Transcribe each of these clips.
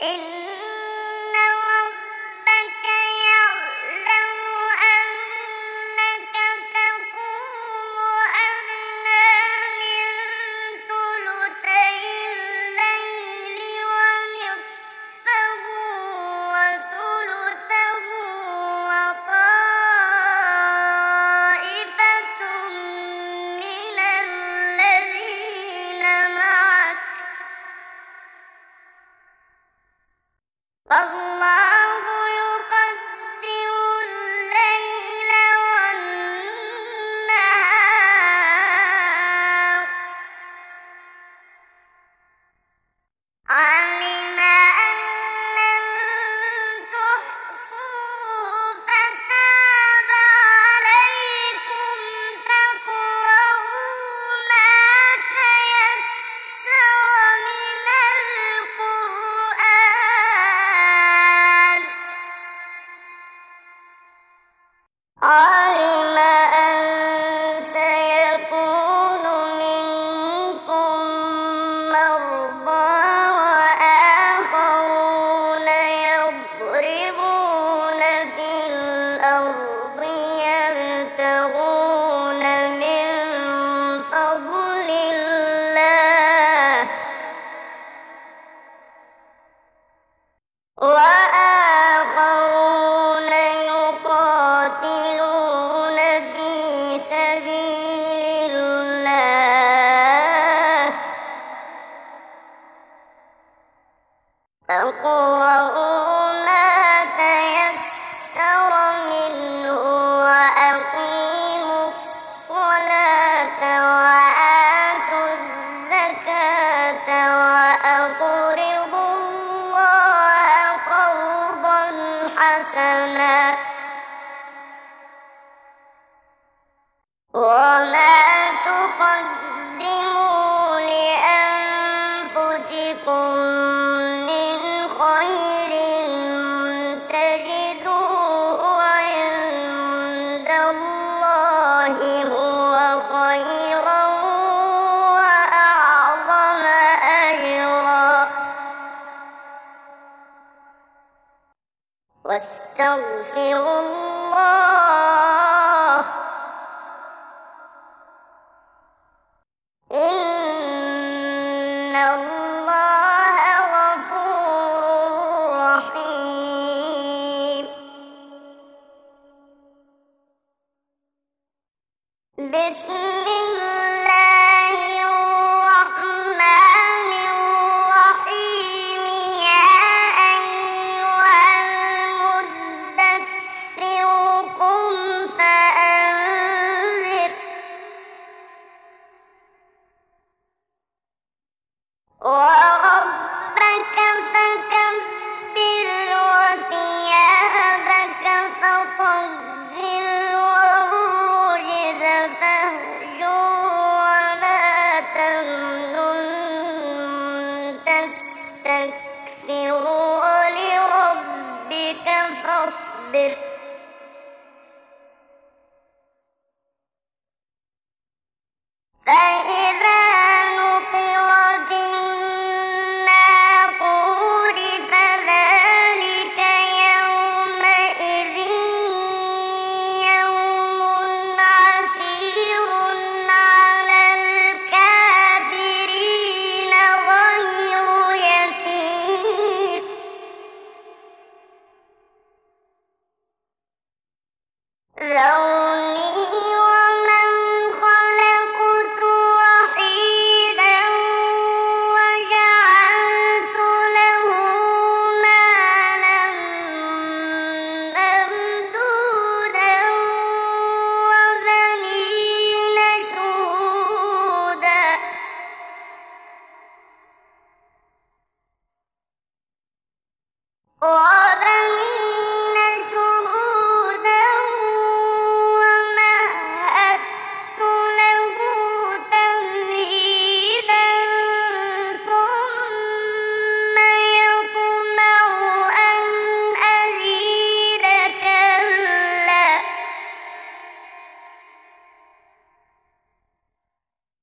إن ربك يعلم أنك تقوم أدنى من ثلثي الليل ونصفه وثلثه وطائفة من الذين معك والله يقدر الليل والنهار علم أن لن تحصوه فتاب عليكم فاقرؤوا ما تيسر من القرآن علم أن سيكون منكم مرضى وآخرون يضربون في الأرض يبتغون من فضل الله وآخرون يقاتلون في سبيل الله فاقرؤوا ما تيسر منه وأقيموا الصلاة وآتوا الزكاة وأقرضوا الله قرضا حسنا وما تقدموا لأنفسكم من خير تجدوه عند الله هو خيرا وأعظم أجرا واستغفروا الله إن الله غفور رحيم بسم الله الرحمن الرحيم يا أيها المدثر قم فأنذر وربك فكبر وثيابك فطهر والرجز فاهجر ولا تمنن تستكثر ولربك فاصبر فإذا نقر في الناقور فذلك يومئذ يوم عسير على الكافرين غير يسير ذرني ومن خلقت وحيدا وجعلت له مالا ممدودا وبنين شهودا ومهدت له تمهيدا ثم يطمع أن أزيد كلا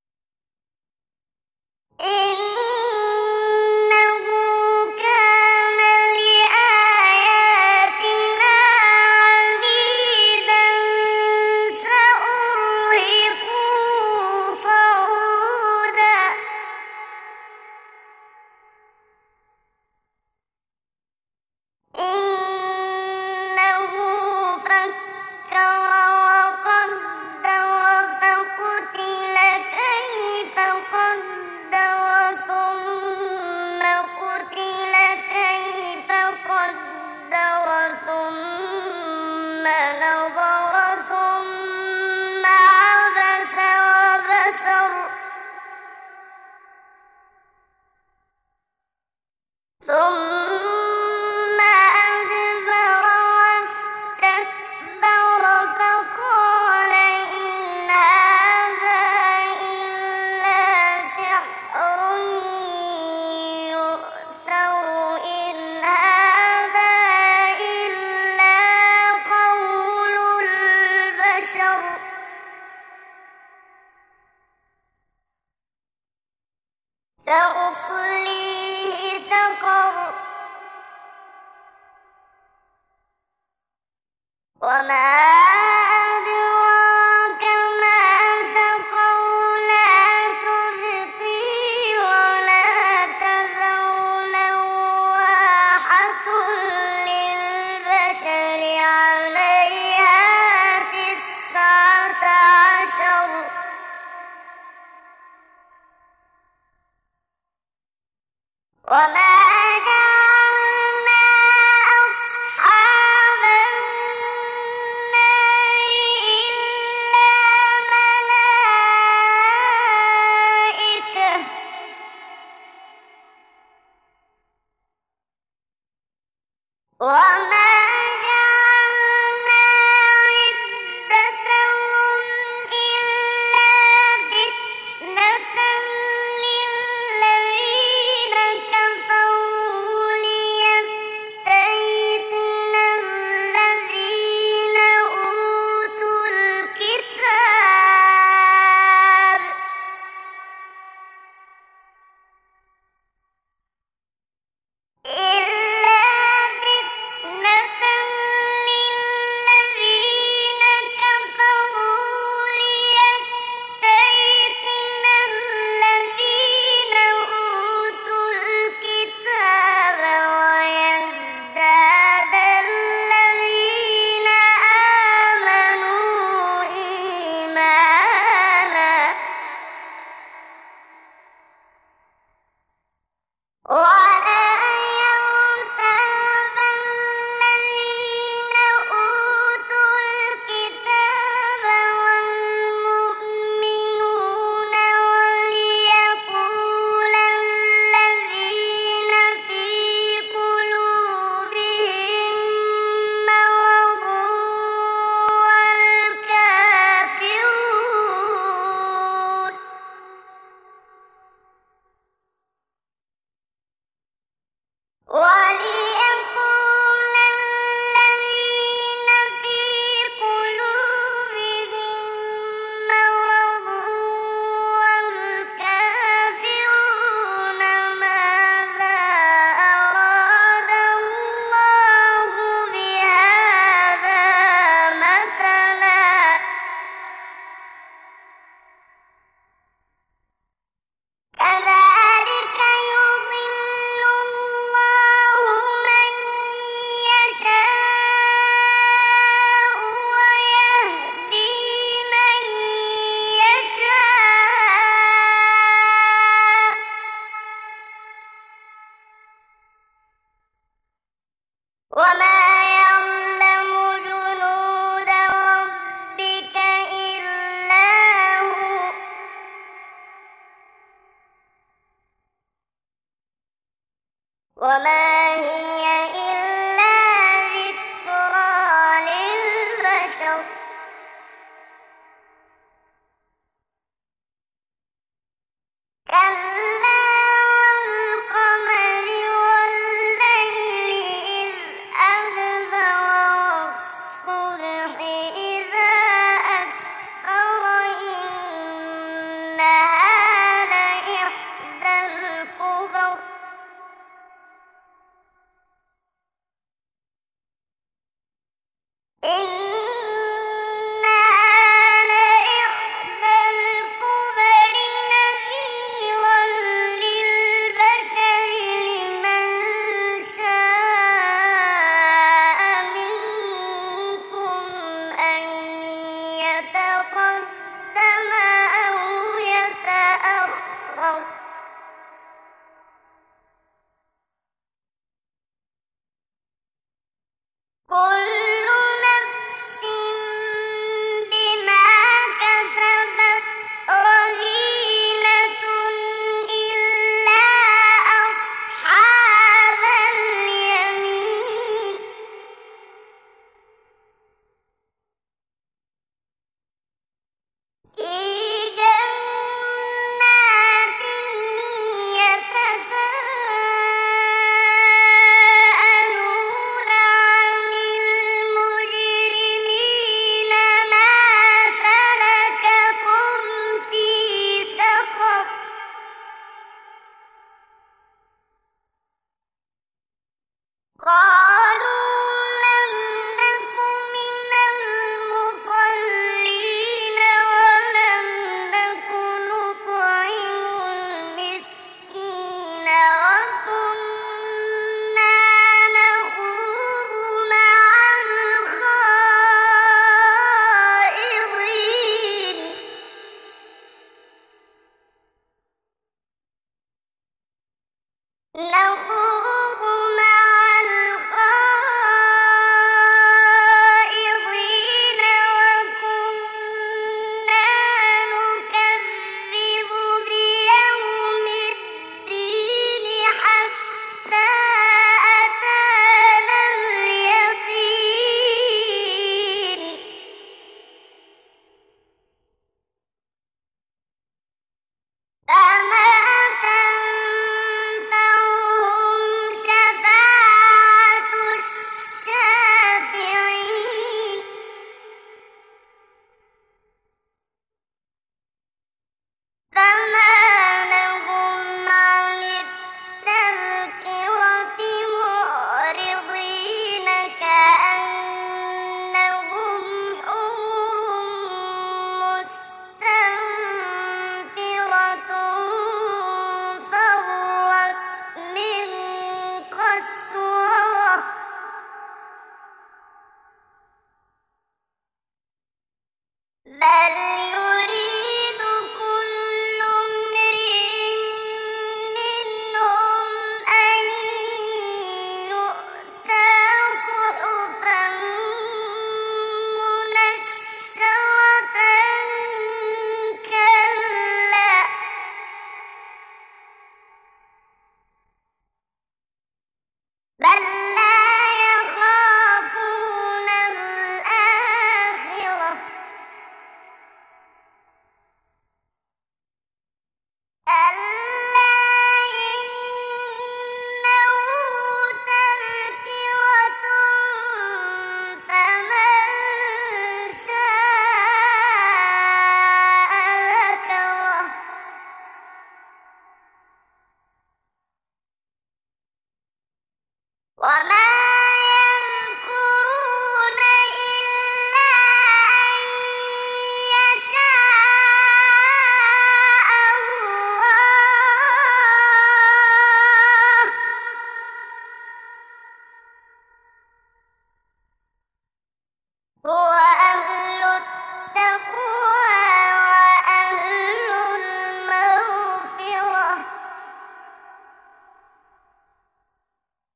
إنه كان وما أدراك ما سقر لا تبقي ولا تذر لواحة للبشر عليها 19 وما جعلنا أصحاب النار إلا ملائكة وما جعلنا عدتهم إلا فتنة للذين كفروا ليستيقن الذين أوتوا الكتاب إلا فتنة للذين كفروا ليستيقن الذين أوتوا الكتاب ويزداد الذين آمنوا إيمانا ولا يرتاب الذين أوتوا الكتاب والمؤمنون وليقول الذين في قلوبهم مرض والكافرون وليقول الذين في قلوبهم مرض والكافرون ماذا أراد الله بهذا مثلا كذلك يضل الله من يشاء ويهدي من يشاء وما يعلم جنود ربك إلا هو وما هي إلا ذكرى للبشر كلا والقمر والليل إذ أدبر والصبح إذا أسفر إنها لإحدى الكبر وما